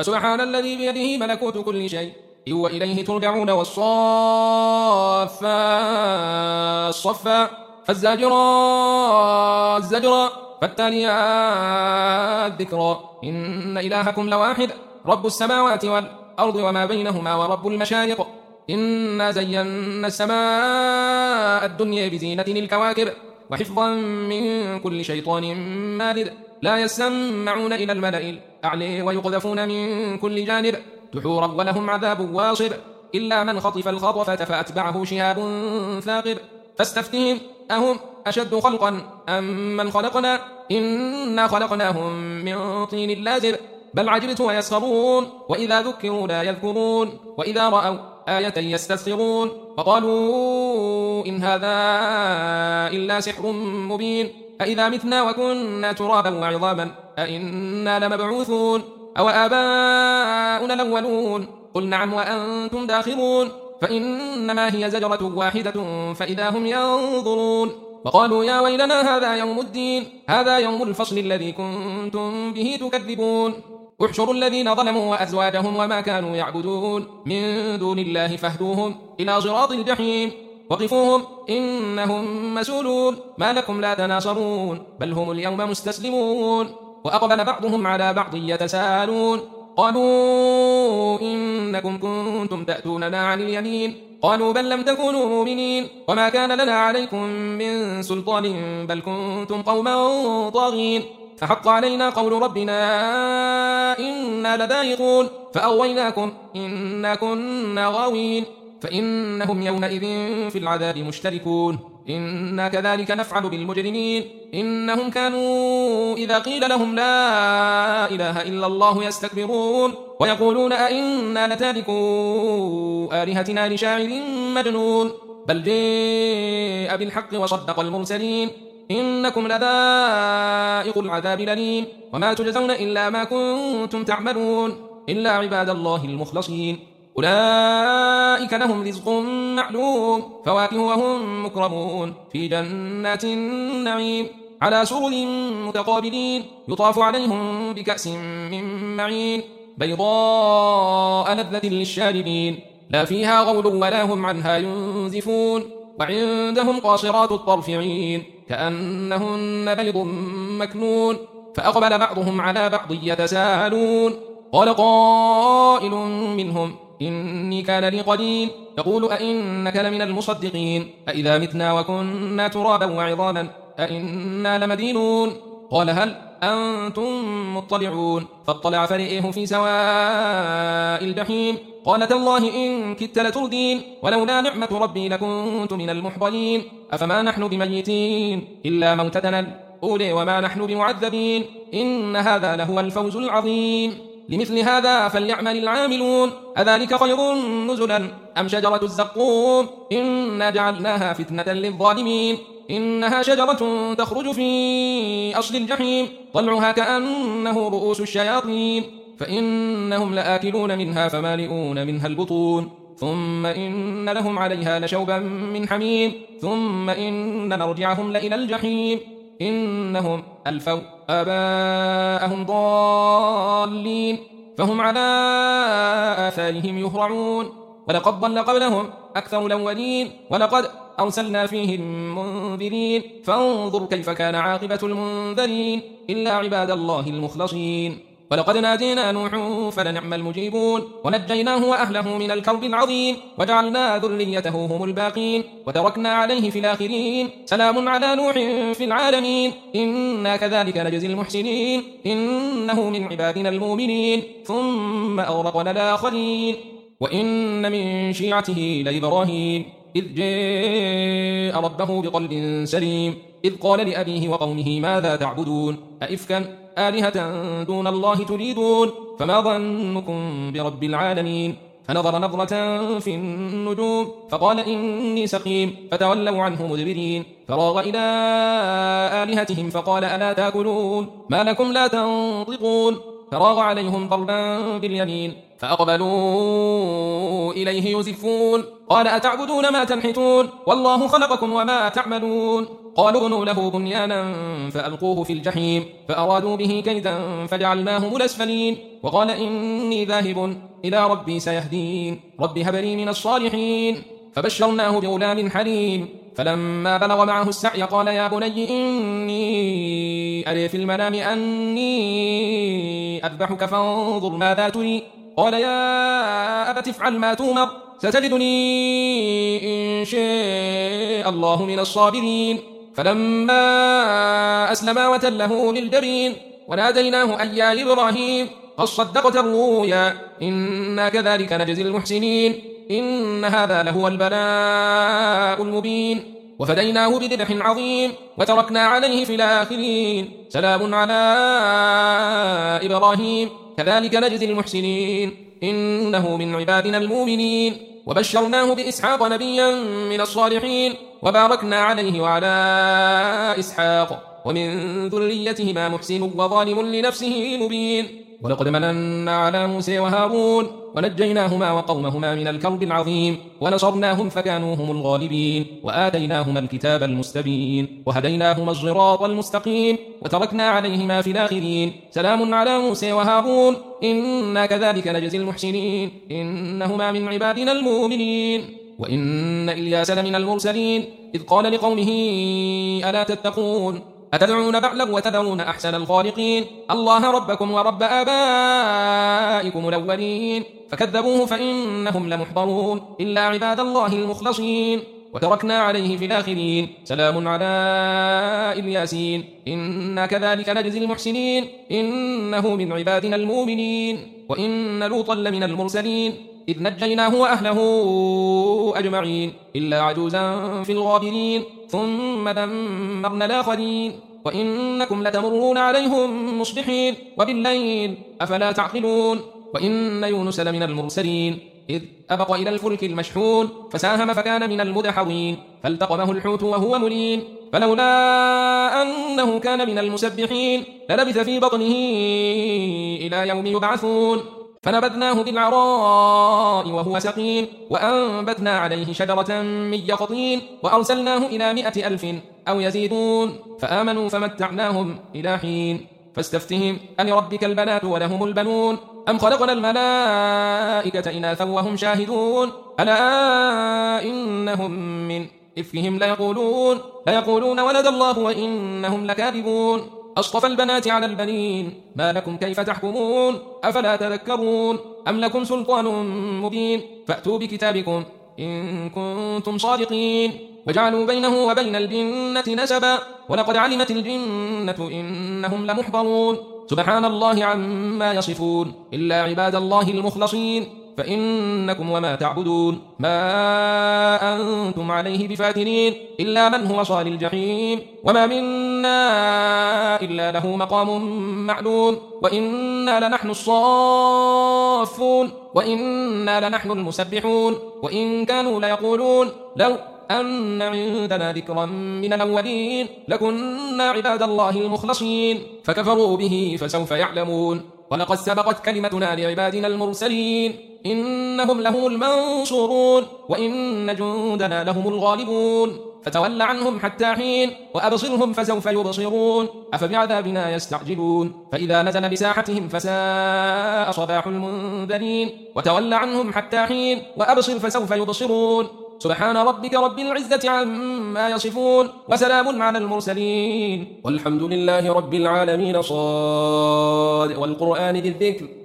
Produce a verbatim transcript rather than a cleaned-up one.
فسبحان الذي بيده ملكوت كل شيء وإليه ترجعون. والصافات صفا فالزاجرات زجرا فالتاليات ذكرا إن إلهكم لواحد رب السماوات والأرض وما بينهما ورب المشارق إنا زينا السماء الدنيا بزينة الكواكب وحفظا من كل شيطان مارد لا يسمعون إلى الملأ الأعلى ويقذفون من كل جانب دحورا ولهم عذاب واصب إلا من خطف الخطفة فأتبعه شهاب ثاقب فاستفتهم أهم أشد خلقا أم من خلقنا إنا خلقناهم من طين لازب بل عجبت ويسخرون وإذا ذكروا لا يذكرون وإذا رأوا آية يستسخرون وقالوا إن هذا إلا سحر مبين أإذا متنا وكنا ترابا وعظاما أإنا لمبعوثون أو آباؤنا الأولون قل نعم وأنتم داخرون فإنما هي زجرة واحدة فإذا هم ينظرون وقالوا يا ويلنا هذا يوم الدين هذا يوم الفصل الذي كنتم به تكذبون احشروا الذين ظلموا وأزواجهم وما كانوا يعبدون من دون الله فاهدوهم إلى صراط الجحيم وقفوهم إنهم مسؤولون ما لكم لا تناصرون بل هم اليوم مستسلمون وأقبل بعضهم على بعض يتساءلون قالوا إنكم كنتم تأتوننا عن اليمين قالوا بل لم تكونوا مؤمنين وما كان لنا عليكم من سلطان بل كنتم قوما طاغين فحق علينا قول ربنا إنا لذائقون فأغويناكم إنا كنا غاوين فإنهم يومئذ في العذاب مشتركون إنا كذلك نفعل بالمجرمين إنهم كانوا إذا قيل لهم لا إله إلا الله يستكبرون ويقولون أئنا لتاركو آلهتنا لشاعر مجنون بل جاء بالحق وصدق المرسلين إنكم لذائق العذاب الأليم وما تجزون إلا ما كنتم تعملون إلا عباد الله المخلصين أولئك لهم رزق معلوم فواكه وهم مكرمون في جنات النعيم على سرر متقابلين يطاف عليهم بكأس من معين بيضاء لذة للشاربين لا فيها غول ولا هم عنها ينزفون وعندهم قاصرات الطرف عين كأنهن بيض مكنون فأقبل بعضهم على بعض يتساءلون قال قائل منهم إني كان لي قرين يقول أئنك لمن المصدقين أئذا متنا وكنا ترابا وعظاما أئنا لمدينون قال هل أنتم مطلعون فاطلع فرئه في سواء الجحيم قال تالله إن كدت لتردين ولولا نعمة ربي لكنت من المحضرين أفما نحن بميتين إلا موتتنا الأولى وما نحن بمعذبين إن هذا لهو الفوز العظيم لمثل هذا فليعمل العاملون أذلك خير نزلا أم شجرة الزقوم إنا جعلناها فتنة للظالمين إنها شجرة تخرج في أصل الجحيم طلعها كأنه رؤوس الشياطين فإنهم لآكلون منها فمالئون منها البطون ثم إن لهم عليها لشوبا من حميم ثم إن مرجعهم لإلى الجحيم إنهم ألفوا آباءهم ضالين فهم على آثارهم يهرعون ولقد ضل قبلهم أكثر الأولين ولقد أرسلنا فيهم منذرين فانظر كيف كان عاقبة المنذرين إلا عباد الله المخلصين ولقد نادينا نوح فلنعم المجيبون ونجيناه وأهله من الكرب العظيم وجعلنا ذريته هم الباقين وتركنا عليه في الآخرين سلام على نوح في العالمين إنا كذلك نجزي المحسنين إنه من عبادنا المؤمنين ثم أغرقنا الآخرين وإن من شيعته لإبراهيم إذ جاء ربه بقلب سليم إذ قال لأبيه وقومه ماذا تعبدون أئفكا آلهة دون الله تريدون فما ظنكم برب العالمين فنظر نظرة في النجوم فقال إني سقيم فتولوا عنه مدبرين فراغ إلى آلهتهم فقال ألا تأكلون ما لكم لا تنطقون فراغ عليهم ضربا باليمين فأقبلوا إليه يزفون قال أتعبدون ما تنحتون والله خلقكم وما تعملون قالوا ابنوا له بنيانا فألقوه في الجحيم فأرادوا به كيدا فجعلناهم الأسفلين وقال إني ذاهب إلى ربي سيهدين رب هب لي من الصالحين فبشرناه بغلام حليم فلما بلغ معه السعي قال يا بني إني أري في المنام أني أذبحك فانظر ماذا تري قال يا أبت افعل ما تؤمر ستجدني إن شاء الله من الصابرين فلما أسلما وتله للجبين وناديناه أن يا إبراهيم قد صدقت الرؤيا إنا كذلك نجزي المحسنين إن هذا لهو البلاء المبين وفديناه بذبح عظيم وتركنا عليه في الآخرين سلام على إبراهيم كذلك نجزي المحسنين إنه من عبادنا المؤمنين وبشرناه بإسحاق نبيا من الصالحين وباركنا عليه وعلى إسحاق ومن ذريتهما محسن وظالم لنفسه مبين ولقد مننا على موسى وهارون ونجيناهما وقومهما من الكرب العظيم ونصرناهم فكانوا هم الغالبين وآتيناهما الكتاب المستبين وهديناهما الصراط المستقيم وتركنا عليهما في الآخرين سلام على موسى وهارون إنا كذلك نجزي المحسنين إنهما من عبادنا المؤمنين وإن إلياس لمن المرسلين إذ قال لقومه ألا تتقون أتدعون بعلا وتذرون أحسن الخالقين الله ربكم ورب آبائكم الأولين فكذبوه فإنهم لمحضرون إلا عباد الله المخلصين وتركنا عليه في الآخرين سلام على الياسين إنا كذلك نجزي المحسنين إنه من عبادنا المؤمنين وإن لوطا لمن المرسلين إذ نجيناه وأهله أجمعين إلا عجوزا في الغابرين ثم دمرنا الآخرين وإنكم لتمرون عليهم مصبحين وبالليل أفلا تعقلون وإن يونس لمن المرسلين إذ أبق إلى الفلك المشحون فساهم فكان من المدحضين فالتقمه الحوت وهو مليم فلولا أنه كان من المسبحين للبث في بطنه إلى يوم يبعثون فنبذناه بالعراء وهو سقيم وأنبتنا عليه شجرة من يقطين وأرسلناه إلى مائة ألف أو يزيدون فآمنوا فمتعناهم إلى حين فاستفتهم ألربك البنات ولهم البنون أم خلقنا الملائكة إناثا وهم شاهدون ألا إنهم من إفكهم ليقولون ليقولون ولد الله وإنهم لكاذبون أصطفى البنات على البنين ما لكم كيف تحكمون أفلا تذكرون أم لكم سلطان مبين فأتوا بكتابكم إن كنتم صادقين وجعلوا بينه وبين الجنة نسبا ولقد علمت الجنة إنهم لمحضرون سبحان الله عما يصفون إلا عباد الله المخلصين فإنكم وما تعبدون ما أنتم عليه بفاتنين إلا من هو صال الجحيم وما منا إلا له مقام معلوم وإنا لنحن الصافون وإنا لنحن المسبحون وإن كانوا ليقولون لو أن عندنا ذكرا من الأولين لكنا عباد الله المخلصين فكفروا به فسوف يعلمون ولقد سبقت كلمتنا لعبادنا المرسلين إنهم لهم المنصورون وإن جندنا لهم الغالبون فتول عنهم حتى حين وأبصرهم فسوف يبصرون أفبعذابنا يستعجلون فإذا نزل بساحتهم فساء صباح المنذرين وتول عنهم حتى حين وأبصر فسوف يبصرون سبحان ربك رب العزة عما يصفون وسلام على المرسلين والحمد لله رب العالمين صاد والقرآن ذي الذكر